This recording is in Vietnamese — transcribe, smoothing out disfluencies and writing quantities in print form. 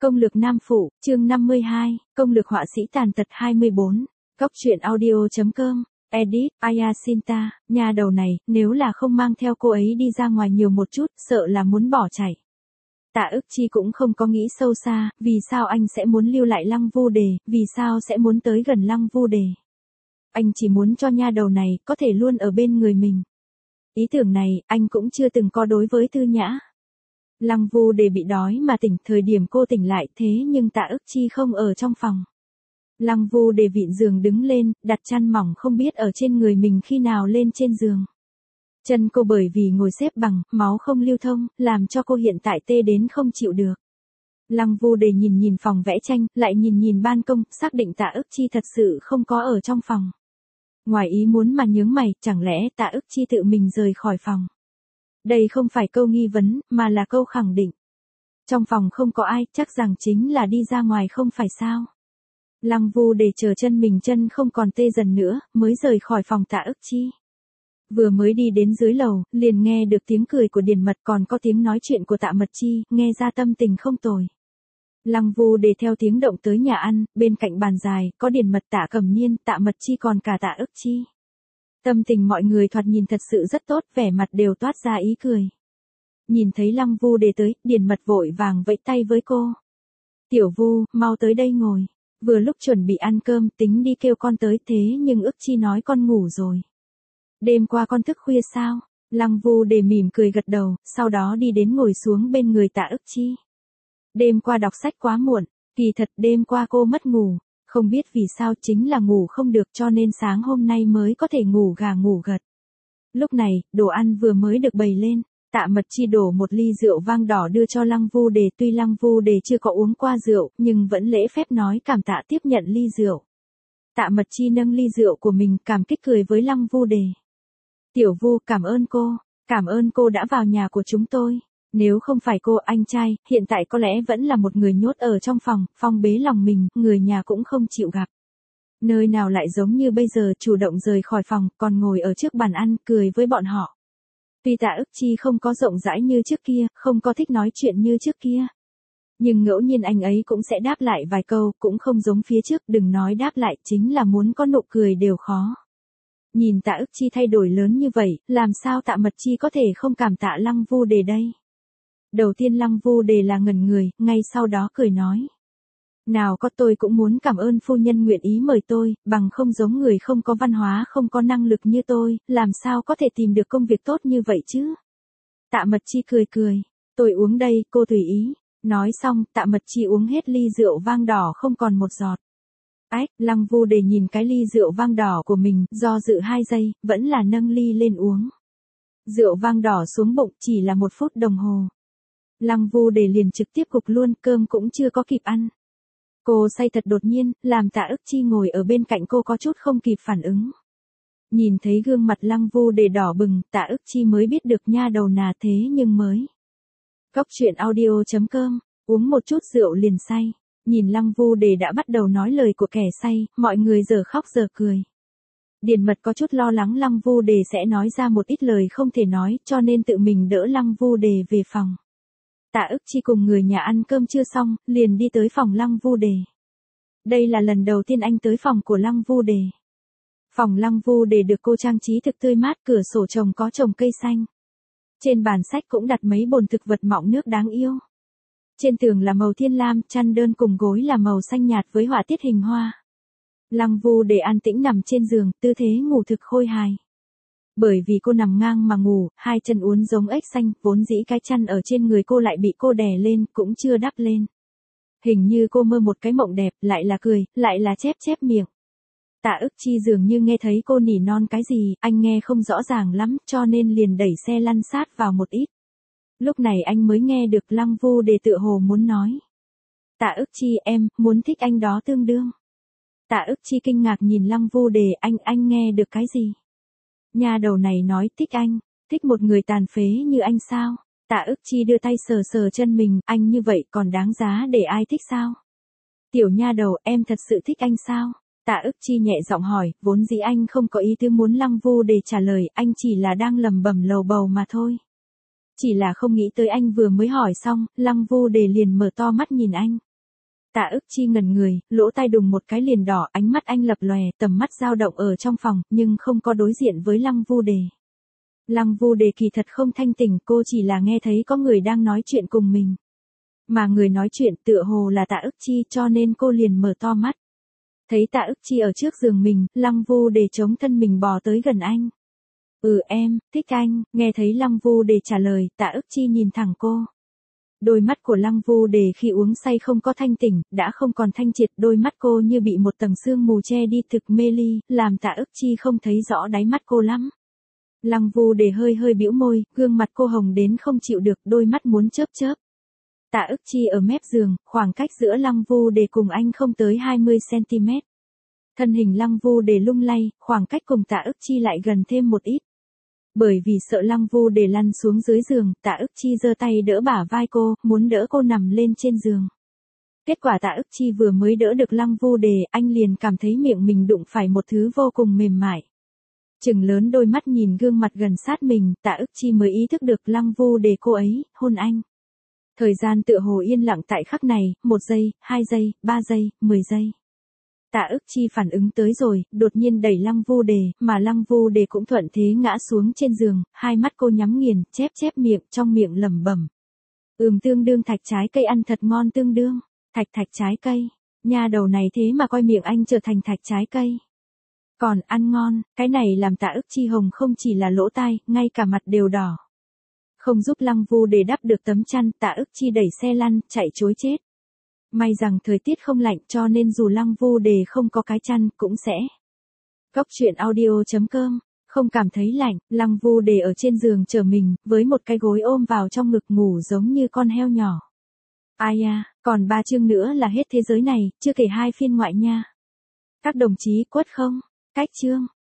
Công lược nam phụ, chương 52, công lược họa sĩ tàn tật 24. Góc truyện audio.com, edit, Ayasinta, nhà đầu này, nếu là không mang theo cô ấy đi ra ngoài nhiều một chút, sợ là muốn bỏ chạy. Tạ Ức Chi cũng không có nghĩ sâu xa, vì sao anh sẽ muốn lưu lại Lăng Vu Đề, vì sao sẽ muốn tới gần Lăng Vu Đề. Anh chỉ muốn cho nha đầu này, có thể luôn ở bên người mình. Ý tưởng này, anh cũng chưa từng có đối với Tư Nhã. Lăng Vu Đề bị đói mà tỉnh, thời điểm cô tỉnh lại thế nhưng Tạ Ức Chi không ở trong phòng. Lăng Vu Đề vịn giường đứng lên, đặt chăn mỏng không biết ở trên người mình khi nào lên trên giường. Chân cô bởi vì ngồi xếp bằng, máu không lưu thông, làm cho cô hiện tại tê đến không chịu được. Lăng Vu Đề nhìn nhìn phòng vẽ tranh, lại nhìn nhìn ban công, xác định Tạ Ức Chi thật sự không có ở trong phòng. Ngoài ý muốn mà nhướng mày, chẳng lẽ Tạ Ức Chi tự mình rời khỏi phòng. Đây không phải câu nghi vấn, mà là câu khẳng định. Trong phòng không có ai, chắc rằng chính là đi ra ngoài không phải sao. Lăng Vu Đề chờ chân mình chân không còn tê dần nữa, mới rời khỏi phòng Tạ Ức Chi. Vừa mới đi đến dưới lầu, liền nghe được tiếng cười của Điền Mật còn có tiếng nói chuyện của Tạ Mật Chi, nghe ra tâm tình không tồi. Lăng Vu Đề theo tiếng động tới nhà ăn, bên cạnh bàn dài, có Điền Mật, Tạ Cẩm Nhiên, Tạ Mật Chi còn cả Tạ Ức Chi. Tâm tình mọi người thoạt nhìn thật sự rất tốt, vẻ mặt đều toát ra ý cười. Nhìn thấy Lăng Vu Đề tới, Điền Mật vội vàng vẫy tay với cô. Tiểu Vu, mau tới đây ngồi. Vừa lúc chuẩn bị ăn cơm, tính đi kêu con tới thế nhưng Ức Chi nói con ngủ rồi. Đêm qua con thức khuya sao? Lăng Vu Đề mỉm cười gật đầu, sau đó đi đến ngồi xuống bên người Tạ Ức Chi. Đêm qua đọc sách quá muộn, kỳ thật đêm qua cô mất ngủ. Không biết vì sao chính là ngủ không được cho nên sáng hôm nay mới có thể ngủ gà ngủ gật. Lúc này, đồ ăn vừa mới được bày lên, Tạ Mật Chi đổ một ly rượu vang đỏ đưa cho Lăng Vu Đề, tuy Lăng Vu Đề chưa có uống qua rượu, nhưng vẫn lễ phép nói cảm tạ tiếp nhận ly rượu. Tạ Mật Chi nâng ly rượu của mình, cảm kích cười với Lăng Vu Đề. Tiểu Vu, cảm ơn cô đã vào nhà của chúng tôi. Nếu không phải cô, anh trai, hiện tại có lẽ vẫn là một người nhốt ở trong phòng, phong bế lòng mình, người nhà cũng không chịu gặp. Nơi nào lại giống như bây giờ, chủ động rời khỏi phòng, còn ngồi ở trước bàn ăn, cười với bọn họ. Tuy Tạ Ức Chi không có rộng rãi như trước kia, không có thích nói chuyện như trước kia. Nhưng ngẫu nhiên anh ấy cũng sẽ đáp lại vài câu, cũng không giống phía trước, đừng nói đáp lại, chính là muốn có nụ cười đều khó. Nhìn Tạ Ức Chi thay đổi lớn như vậy, làm sao Tạ Mật Chi có thể không cảm tạ Lăng Vu Đề đây? Đầu tiên Lăng Vu Đề là ngẩn người, ngay sau đó cười nói. Nào có, tôi cũng muốn cảm ơn phu nhân nguyện ý mời tôi, bằng không giống người không có văn hóa không có năng lực như tôi, làm sao có thể tìm được công việc tốt như vậy chứ? Tạ Mật Chi cười, tôi uống đây, cô tùy ý. Nói xong, Tạ Mật Chi uống hết ly rượu vang đỏ không còn một giọt. Ách, Lăng Vu Đề nhìn cái ly rượu vang đỏ của mình, do dự 2 giây, vẫn là nâng ly lên uống. Rượu vang đỏ xuống bụng chỉ là 1 phút đồng hồ. Lăng Vu Đề liền trực tiếp gục luôn, cơm cũng chưa có kịp ăn. Cô say thật đột nhiên, làm Tạ Ức Chi ngồi ở bên cạnh cô có chút không kịp phản ứng. Nhìn thấy gương mặt Lăng Vu Đề đỏ bừng, Tạ Ức Chi mới biết được nha đầu nà thế nhưng mới. Góc truyện audio.com, uống một chút rượu liền say. Nhìn Lăng Vu Đề đã bắt đầu nói lời của kẻ say, mọi người giờ khóc giờ cười. Điền Mật có chút lo lắng Lăng Vu Đề sẽ nói ra một ít lời không thể nói, cho nên tự mình đỡ Lăng Vu Đề về phòng. Tạ Ức Chi cùng người nhà ăn cơm chưa xong, liền đi tới phòng Lăng Vu Đề. Đây là lần đầu tiên anh tới phòng của Lăng Vu Đề. Phòng Lăng Vu Đề được cô trang trí thực tươi mát, cửa sổ có trồng cây xanh. Trên bàn sách cũng đặt mấy bồn thực vật mọng nước đáng yêu. Trên tường là màu thiên lam, chăn đơn cùng gối là màu xanh nhạt với họa tiết hình hoa. Lăng Vu Đề an tĩnh nằm trên giường, tư thế ngủ thực khôi hài. Bởi vì cô nằm ngang mà ngủ, 2 chân uốn giống ếch xanh, vốn dĩ cái chăn ở trên người cô lại bị cô đè lên, cũng chưa đắp lên. Hình như cô mơ một cái mộng đẹp, lại là cười, lại là chép miệng. Tạ Ức Chi dường như nghe thấy cô nỉ non cái gì, anh nghe không rõ ràng lắm, cho nên liền đẩy xe lăn sát vào một ít. Lúc này anh mới nghe được Lăng Vu Đề tựa hồ muốn nói. Tạ Ức Chi, em, muốn thích anh đó tương đương. Tạ Ức Chi kinh ngạc nhìn Lăng Vu Đề, anh nghe được cái gì? Nhà đầu này nói thích anh, thích một người tàn phế như anh sao? Tạ Ức Chi đưa tay sờ chân mình, anh như vậy còn đáng giá để ai thích sao? Tiểu nha đầu, em thật sự thích anh sao? Tạ Ức Chi nhẹ giọng hỏi, vốn dĩ anh không có ý tứ muốn Lăng Vu Đề trả lời, anh chỉ là đang lẩm bẩm lầu bầu mà thôi. Chỉ là không nghĩ tới anh vừa mới hỏi xong, Lăng Vu Đề liền mở to mắt nhìn anh. Tạ Ức Chi ngẩn người, lỗ tai đùng một cái liền đỏ, ánh mắt anh lập lòe, tầm mắt dao động ở trong phòng, nhưng không có đối diện với Lăng Vu Đề. Lăng Vu Đề kỳ thật không thanh tỉnh, cô chỉ là nghe thấy có người đang nói chuyện cùng mình. Mà người nói chuyện tựa hồ là Tạ Ức Chi, cho nên cô liền mở to mắt. Thấy Tạ Ức Chi ở trước giường mình, Lăng Vu Đề chống thân mình bò tới gần anh. Em, thích anh, nghe thấy Lăng Vu Đề trả lời, Tạ Ức Chi nhìn thẳng cô. Đôi mắt của Lăng Vu Đề khi uống say không có thanh tỉnh, đã không còn thanh triệt, đôi mắt cô như bị một tầng sương mù che đi, thực mê ly, làm Tạ Ức Chi không thấy rõ đáy mắt cô lắm. Lăng Vu Đề hơi hơi bĩu môi, gương mặt cô hồng đến không chịu được, đôi mắt muốn chớp chớp. Tạ Ức Chi ở mép giường, khoảng cách giữa Lăng Vu Đề cùng anh không tới 20 cm. Thân hình Lăng Vu Đề lung lay, khoảng cách cùng Tạ Ức Chi lại gần thêm một ít. Bởi vì sợ Lăng Vu Đề lăn xuống dưới giường, Tạ Ức Chi giơ tay đỡ bả vai cô, muốn đỡ cô nằm lên trên giường. Kết quả Tạ Ức Chi vừa mới đỡ được Lăng Vu Đề, anh liền cảm thấy miệng mình đụng phải một thứ vô cùng mềm mại. Trừng lớn đôi mắt nhìn gương mặt gần sát mình, Tạ Ức Chi mới ý thức được Lăng Vu Đề cô ấy, hôn anh. Thời gian tựa hồ yên lặng tại khắc này, 1 giây, 2 giây, 3 giây, 10 giây. Tạ Ức Chi phản ứng tới rồi, đột nhiên đẩy Lăng Vu Đề, mà Lăng Vu Đề cũng thuận thế ngã xuống trên giường, hai mắt cô nhắm nghiền, chép chép miệng, trong miệng lẩm bẩm. Tương đương thạch trái cây ăn thật ngon tương đương, thạch trái cây, nha đầu này thế mà coi miệng anh trở thành thạch trái cây. Còn ăn ngon, cái này làm Tạ Ức Chi hồng không chỉ là lỗ tai, ngay cả mặt đều đỏ. Không giúp Lăng Vu Đề đắp được tấm chăn, Tạ Ức Chi đẩy xe lăn, chạy trối chết. May rằng thời tiết không lạnh cho nên dù Lăng Vu Đề không có cái chăn cũng sẽ. Góc truyện audio.com, không cảm thấy lạnh, Lăng Vu Đề ở trên giường chờ mình, với một cái gối ôm vào trong ngực ngủ giống như con heo nhỏ. Ai à, còn 3 chương nữa là hết thế giới này, chưa kể 2 phiên ngoại nha. Các đồng chí quất không? Cách chương.